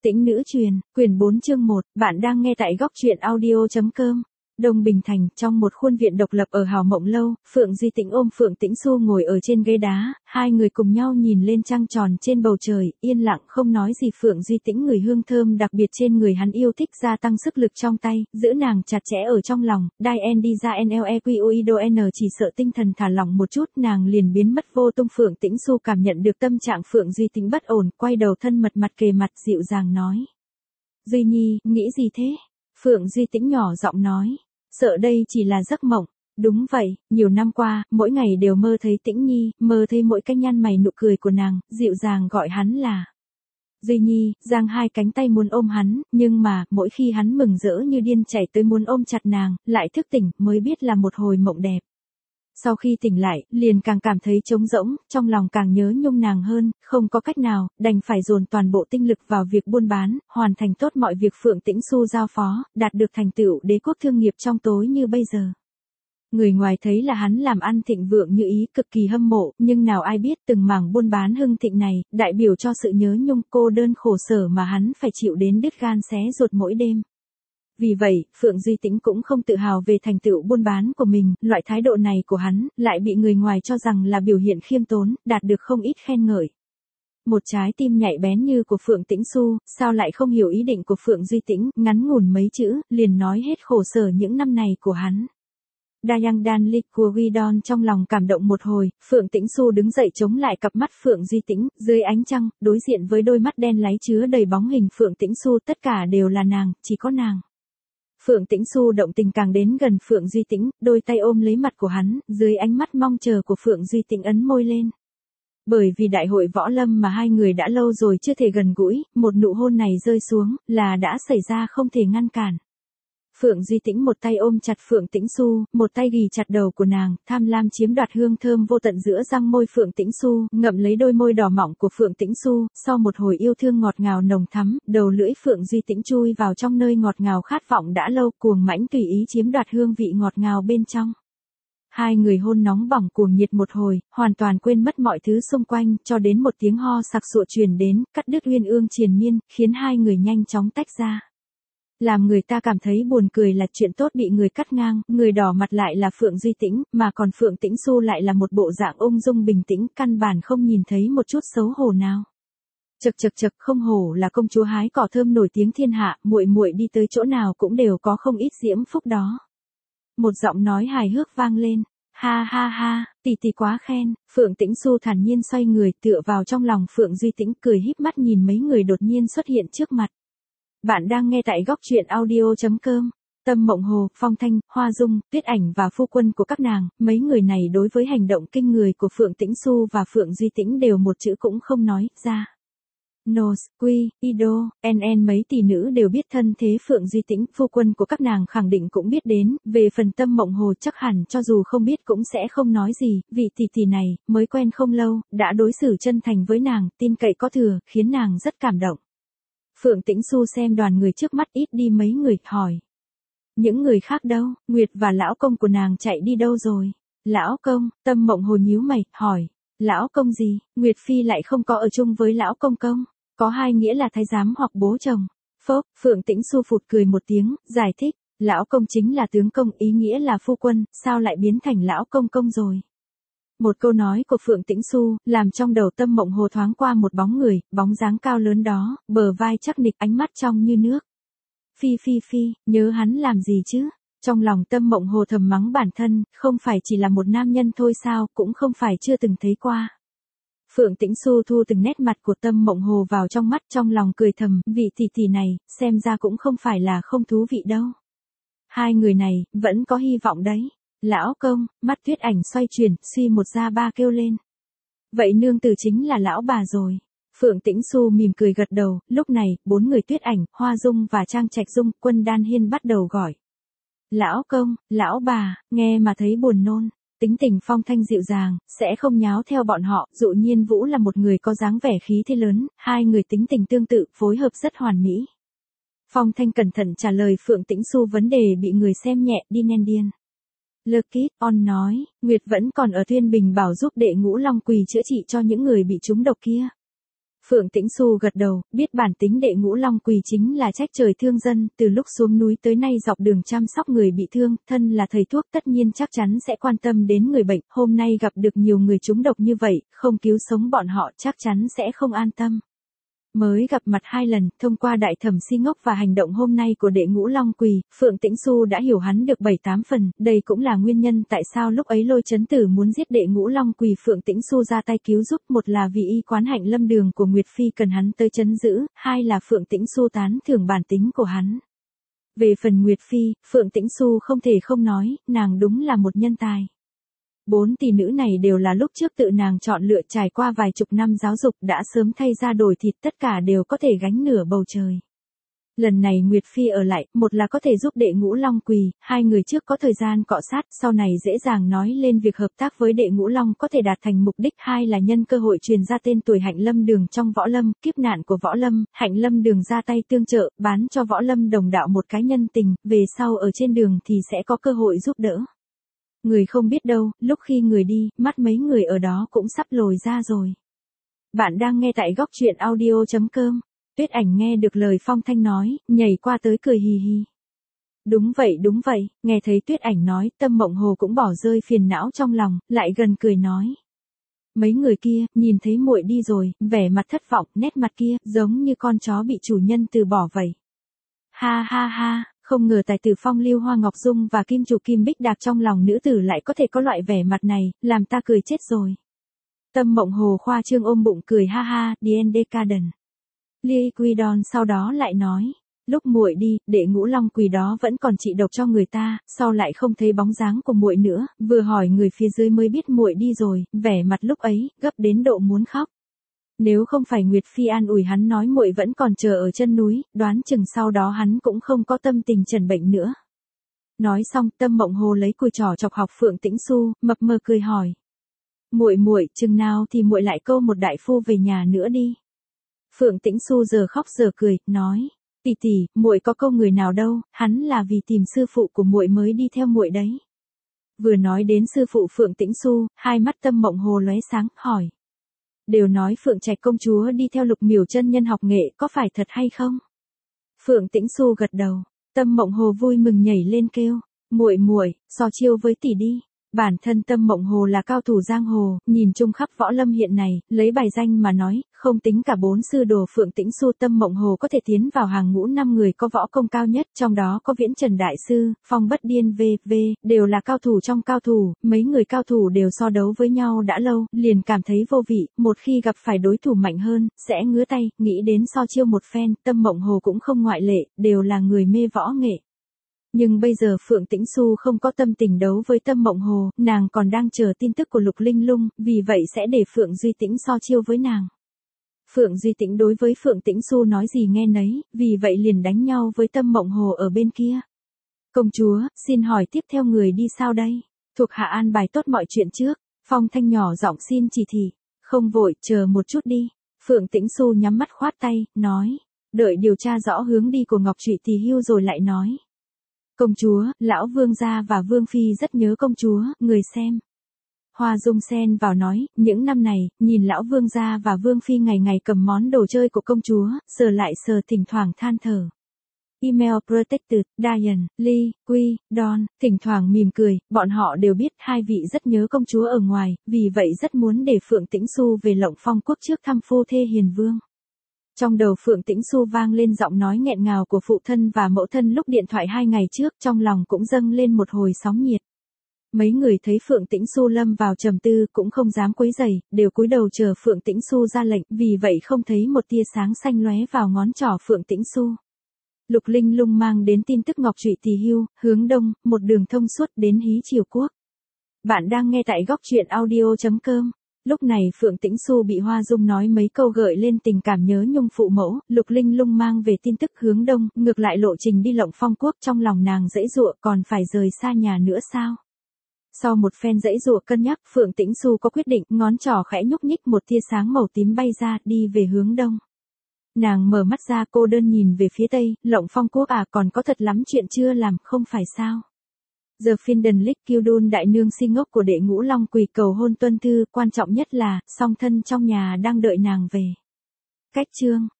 Tĩnh nữ truyền, quyển 4 chương 1, bạn đang nghe tại góc truyện audio.com. Đông Bình Thành, trong một khuôn viện độc lập ở Hào Mộng Lâu, Phượng Duy Tĩnh ôm Phượng Tĩnh Xu ngồi ở trên ghế đá, hai người cùng nhau nhìn lên trăng tròn trên bầu trời, yên lặng không nói gì. Phượng Duy Tĩnh ngửi hương thơm đặc biệt trên người hắn yêu thích gia tăng sức lực trong tay, giữ nàng chặt chẽ ở trong lòng, Dien đi ra NLEQUIDON chỉ sợ tinh thần thả lỏng một chút nàng liền biến mất vô tung. Phượng Tĩnh Xu cảm nhận được tâm trạng Phượng Duy Tĩnh bất ổn, quay đầu thân mật mặt kề mặt dịu dàng nói. Duy Nhi, nghĩ gì thế? Phượng Duy Tĩnh nhỏ giọng nói. Sợ đây chỉ là giấc mộng. Đúng vậy, nhiều năm qua, mỗi ngày đều mơ thấy Tĩnh Nhi, mơ thấy mỗi cái nhăn mày nụ cười của nàng, dịu dàng gọi hắn là Duy Nhi, giang hai cánh tay muốn ôm hắn, nhưng mà, mỗi khi hắn mừng rỡ như điên chạy tới muốn ôm chặt nàng, lại thức tỉnh, mới biết là một hồi mộng đẹp. Sau khi tỉnh lại, liền càng cảm thấy trống rỗng, trong lòng càng nhớ nhung nàng hơn, không có cách nào, đành phải dồn toàn bộ tinh lực vào việc buôn bán, hoàn thành tốt mọi việc Phượng Tĩnh Xu giao phó, đạt được thành tựu đế quốc thương nghiệp trong tối như bây giờ. Người ngoài thấy là hắn làm ăn thịnh vượng như ý, cực kỳ hâm mộ, nhưng nào ai biết từng mảng buôn bán hưng thịnh này, đại biểu cho sự nhớ nhung cô đơn khổ sở mà hắn phải chịu đến đứt gan xé ruột mỗi đêm. Vì vậy, Phượng Duy Tĩnh cũng không tự hào về thành tựu buôn bán của mình, loại thái độ này của hắn, lại bị người ngoài cho rằng là biểu hiện khiêm tốn, đạt được không ít khen ngợi. Một trái tim nhạy bén như của Phượng Tĩnh Xu, sao lại không hiểu ý định của Phượng Duy Tĩnh, ngắn ngủn mấy chữ, liền nói hết khổ sở những năm này của hắn. Dayang Dan Lik của Guidon trong lòng cảm động một hồi, Phượng Tĩnh Xu đứng dậy chống lại cặp mắt Phượng Duy Tĩnh, dưới ánh trăng, đối diện với đôi mắt đen láy chứa đầy bóng hình Phượng Tĩnh Xu, tất cả đều là nàng, chỉ có nàng. Phượng Tĩnh Xu động tình càng đến gần Phượng Duy Tĩnh, đôi tay ôm lấy mặt của hắn, dưới ánh mắt mong chờ của Phượng Duy Tĩnh ấn môi lên. Bởi vì đại hội võ lâm mà hai người đã lâu rồi chưa thể gần gũi, một nụ hôn này rơi xuống, là đã xảy ra không thể ngăn cản. Phượng Duy Tĩnh một tay ôm chặt Phượng Tĩnh Xu, một tay ghì chặt đầu của nàng, tham lam chiếm đoạt hương thơm vô tận giữa răng môi Phượng Tĩnh Xu, ngậm lấy đôi môi đỏ mọng của Phượng Tĩnh Xu, sau một hồi yêu thương ngọt ngào nồng thắm, đầu lưỡi Phượng Duy Tĩnh chui vào trong nơi ngọt ngào khát vọng đã lâu, cuồng mãnh tùy ý chiếm đoạt hương vị ngọt ngào bên trong. Hai người hôn nóng bỏng cuồng nhiệt một hồi, hoàn toàn quên mất mọi thứ xung quanh, cho đến một tiếng ho sặc sụa truyền đến, cắt đứt uyên ương triền miên, khiến hai người nhanh chóng tách ra. Làm người ta cảm thấy buồn cười là chuyện tốt bị người cắt ngang, người đỏ mặt lại là Phượng Duy Tĩnh, mà còn Phượng Tĩnh Xu lại là một bộ dạng ung dung bình tĩnh, căn bản không nhìn thấy một chút xấu hổ nào. Chậc chậc chậc, không hổ là công chúa hái cỏ thơm nổi tiếng thiên hạ, muội muội đi tới chỗ nào cũng đều có không ít diễm phúc đó. Một giọng nói hài hước vang lên. Ha ha ha, tỷ tỷ quá khen. Phượng Tĩnh Xu thản nhiên xoay người tựa vào trong lòng Phượng Duy Tĩnh, cười híp mắt nhìn mấy người đột nhiên xuất hiện trước mặt. Bạn đang nghe tại góc truyện audio.com. Tâm Mộng Hồ, Phong Thanh, Hoa Dung, Tuyết Ảnh và phu quân của các nàng, mấy người này đối với hành động kinh người của Phượng Tĩnh Xu và Phượng Duy Tĩnh đều một chữ cũng không nói ra. Nos, Quy, Ido, NN mấy tỷ nữ đều biết thân thế Phượng Duy Tĩnh, phu quân của các nàng khẳng định cũng biết đến, về phần Tâm Mộng Hồ chắc hẳn cho dù không biết cũng sẽ không nói gì, vị tỷ tỷ này, mới quen không lâu, đã đối xử chân thành với nàng, tin cậy có thừa, khiến nàng rất cảm động. Phượng Tĩnh Xu xem đoàn người trước mắt ít đi mấy người, hỏi. Những người khác đâu, Nguyệt và lão công của nàng chạy đi đâu rồi? Lão công, Tâm Mộng Hồ nhíu mày, hỏi. Lão công gì, Nguyệt Phi lại không có ở chung với lão công công? Có hai nghĩa là thái giám hoặc bố chồng. Phốc, Phượng Tĩnh Xu phụt cười một tiếng, giải thích. Lão công chính là tướng công, ý nghĩa là phu quân, sao lại biến thành lão công công rồi? Một câu nói của Phượng Tĩnh Xu, làm trong đầu Tâm Mộng Hồ thoáng qua một bóng người, bóng dáng cao lớn đó, bờ vai chắc nịch, ánh mắt trong như nước. Phi phi phi, nhớ hắn làm gì chứ? Trong lòng Tâm Mộng Hồ thầm mắng bản thân, không phải chỉ là một nam nhân thôi sao, cũng không phải chưa từng thấy qua. Phượng Tĩnh Xu thu từng nét mặt của Tâm Mộng Hồ vào trong mắt, trong lòng cười thầm, vị tỷ tỷ này, xem ra cũng không phải là không thú vị đâu. Hai người này, vẫn có hy vọng đấy. Lão công, mắt Tuyết Ảnh xoay chuyển, suy một ra ba kêu lên. Vậy nương tử chính là lão bà rồi. Phượng Tĩnh Xu mỉm cười gật đầu, lúc này, bốn người Tuyết Ảnh, Hoa Dung và Trang Trạch Dung, Quân Đan Hiên bắt đầu gọi. Lão công, lão bà, nghe mà thấy buồn nôn. Tính tình Phong Thanh dịu dàng, sẽ không nháo theo bọn họ, Dụ Nhiên Vũ là một người có dáng vẻ khí thế lớn, hai người tính tình tương tự, phối hợp rất hoàn mỹ. Phong Thanh cẩn thận trả lời Phượng Tĩnh Xu vấn đề bị người xem nhẹ, đi nên điên. Lekit On nói, Nguyệt vẫn còn ở Thuyên Bình Bảo giúp đệ Ngũ Long Quỳ chữa trị cho những người bị trúng độc kia. Phượng Tĩnh Xu gật đầu, biết bản tính đệ Ngũ Long Quỳ chính là trách trời thương dân, từ lúc xuống núi tới nay dọc đường chăm sóc người bị thương, thân là thầy thuốc tất nhiên chắc chắn sẽ quan tâm đến người bệnh, hôm nay gặp được nhiều người trúng độc như vậy, không cứu sống bọn họ chắc chắn sẽ không an tâm. Mới gặp mặt 2 lần, thông qua đại thẩm Si Ngốc và hành động hôm nay của đệ Ngũ Long Quỳ, Phượng Tĩnh Xu đã hiểu hắn được 7-8 phần, đây cũng là nguyên nhân tại sao lúc ấy Lôi Chấn Tử muốn giết đệ Ngũ Long Quỳ. Phượng Tĩnh Xu ra tay cứu giúp, một là vì y quán Hạnh Lâm Đường của Nguyệt Phi cần hắn tới trấn giữ, hai là Phượng Tĩnh Xu tán thưởng bản tính của hắn. Về phần Nguyệt Phi, Phượng Tĩnh Xu không thể không nói, nàng đúng là một nhân tài. 4 tỷ nữ này đều là lúc trước tự nàng chọn lựa, trải qua vài chục năm giáo dục đã sớm thay ra đổi thịt, tất cả đều có thể gánh nửa bầu trời. Lần này Nguyệt Phi ở lại, một là có thể giúp đệ Ngũ Long Quỳ, 2 người trước có thời gian cọ sát, sau này dễ dàng nói lên việc hợp tác với đệ Ngũ Long có thể đạt thành mục đích, 2 là nhân cơ hội truyền ra tên tuổi Hạnh Lâm Đường trong võ lâm, kiếp nạn của võ lâm, Hạnh Lâm Đường ra tay tương trợ, bán cho võ lâm đồng đạo một cái nhân tình, về sau ở trên đường thì sẽ có cơ hội giúp đỡ. Người không biết đâu, lúc khi người đi, mắt mấy người ở đó cũng sắp lồi ra rồi. Bạn đang nghe tại góc truyện audio.com. Tuyết Ảnh nghe được lời Phong Thanh nói, nhảy qua tới cười hì hì. Đúng vậy, nghe thấy Tuyết Ảnh nói, Tâm Mộng Hồ cũng bỏ rơi phiền não trong lòng, lại gần cười nói. Mấy người kia, nhìn thấy muội đi rồi, vẻ mặt thất vọng, nét mặt kia, giống như con chó bị chủ nhân từ bỏ vậy. Ha ha ha. Không ngờ tài tử phong lưu Hoa Ngọc Dung và kim chủ Kim Bích Đạc trong lòng nữ tử lại có thể có loại vẻ mặt này, làm ta cười chết rồi. Tâm Mộng Hồ khoa trương ôm bụng cười ha ha, The End Decadent. Lee Quidon sau đó lại nói, lúc muội đi, đệ Ngũ Long Quỳ đó vẫn còn trị độc cho người ta, sau lại không thấy bóng dáng của muội nữa, vừa hỏi người phía dưới mới biết muội đi rồi, vẻ mặt lúc ấy gấp đến độ muốn khóc. Nếu không phải Nguyệt Phi an ủi hắn nói muội vẫn còn chờ ở chân núi, đoán chừng sau đó hắn cũng không có tâm tình trần bệnh nữa. Nói xong, Tâm Mộng Hồ lấy cùi trỏ chọc học Phượng Tĩnh Xu, mập mờ cười hỏi. Muội, chừng nào thì muội lại câu một đại phu về nhà nữa đi. Phượng Tĩnh Xu giờ khóc giờ cười, nói, tỷ, muội có câu người nào đâu, hắn là vì tìm sư phụ của muội mới đi theo muội đấy. Vừa nói đến sư phụ Phượng Tĩnh Xu, hai mắt Tâm Mộng Hồ lóe sáng, hỏi. Đều nói Phượng Trạch công chúa đi theo Lục Miểu chân nhân học nghệ, có phải thật hay không? Phượng Tĩnh Xu gật đầu, Tâm Mộng Hồ vui mừng nhảy lên kêu, muội, so chiêu với tỷ đi. Bản thân Tâm Mộng Hồ là cao thủ giang hồ, nhìn chung khắp võ lâm hiện này, lấy bài danh mà nói, không tính cả 4 sư đồ Phượng Tĩnh Xu, Tâm Mộng Hồ có thể tiến vào hàng ngũ 5 người có võ công cao nhất, trong đó có Viễn Trần Đại Sư, Phong Bất Điên v.v., đều là cao thủ trong cao thủ, mấy người cao thủ đều so đấu với nhau đã lâu, liền cảm thấy vô vị, một khi gặp phải đối thủ mạnh hơn, sẽ ngứa tay, nghĩ đến so chiêu một phen, Tâm Mộng Hồ cũng không ngoại lệ, đều là người mê võ nghệ. Nhưng bây giờ Phượng Tĩnh Xu không có tâm tình đấu với Tâm Mộng Hồ, nàng còn đang chờ tin tức của Lục Linh Lung, vì vậy sẽ để Phượng Duy Tĩnh so chiêu với nàng. Phượng Duy Tĩnh đối với Phượng Tĩnh Xu nói gì nghe nấy, vì vậy liền đánh nhau với Tâm Mộng Hồ ở bên kia. Công chúa, xin hỏi tiếp theo người đi sao đây? Thuộc hạ an bài tốt mọi chuyện trước. Phong Thanh nhỏ giọng xin chỉ thị. Không vội, chờ một chút đi. Phượng Tĩnh Xu nhắm mắt khoát tay, nói. Đợi điều tra rõ hướng đi của Ngọc Trụy thì hưu rồi lại nói. Công chúa, lão vương gia và vương phi rất nhớ công chúa, người xem. Hoa Dung xen vào nói, những năm này, nhìn lão vương gia và vương phi ngày ngày cầm món đồ chơi của công chúa, sờ lại sờ thỉnh thoảng than thở. Email Protected, Diane, Lee, Quy, Don, thỉnh thoảng mỉm cười, bọn họ đều biết hai vị rất nhớ công chúa ở ngoài, vì vậy rất muốn để Phượng Tĩnh Xu về Lộng Phong quốc trước thăm phu thê hiền vương. Trong đầu Phượng Tĩnh Xu vang lên giọng nói nghẹn ngào của phụ thân và mẫu thân lúc điện thoại 2 ngày trước, trong lòng cũng dâng lên một hồi sóng nhiệt. Mấy người thấy Phượng Tĩnh Xu lâm vào trầm tư cũng không dám quấy rầy, đều cúi đầu chờ Phượng Tĩnh Xu ra lệnh, vì vậy không thấy một tia sáng xanh lóe vào ngón trỏ Phượng Tĩnh Xu. Lục Linh Lung mang đến tin tức Ngọc Trụy tỳ hưu, hướng đông, một đường thông suốt đến Hí Triều Quốc. Bạn đang nghe tại góc truyện audio.com. Lúc này Phượng Tĩnh Xu bị Hoa Dung nói mấy câu gợi lên tình cảm nhớ nhung phụ mẫu, Lục Linh Lung mang về tin tức hướng đông, ngược lại lộ trình đi Lộng Phong quốc, trong lòng nàng dãy dụa, còn phải rời xa nhà nữa sao? Sau một phen dãy dụa cân nhắc, Phượng Tĩnh Xu có quyết định, ngón trỏ khẽ nhúc nhích, một tia sáng màu tím bay ra, đi về hướng đông. Nàng mở mắt ra, cô đơn nhìn về phía tây, Lộng Phong quốc à, còn có thật lắm chuyện chưa làm, không phải sao? Giờ phiên đần lích kiêu đôn đại nương Si Ngốc của đệ Ngũ Long Quỳ cầu hôn tuân thư, quan trọng nhất là, song thân trong nhà đang đợi nàng về. Cách chương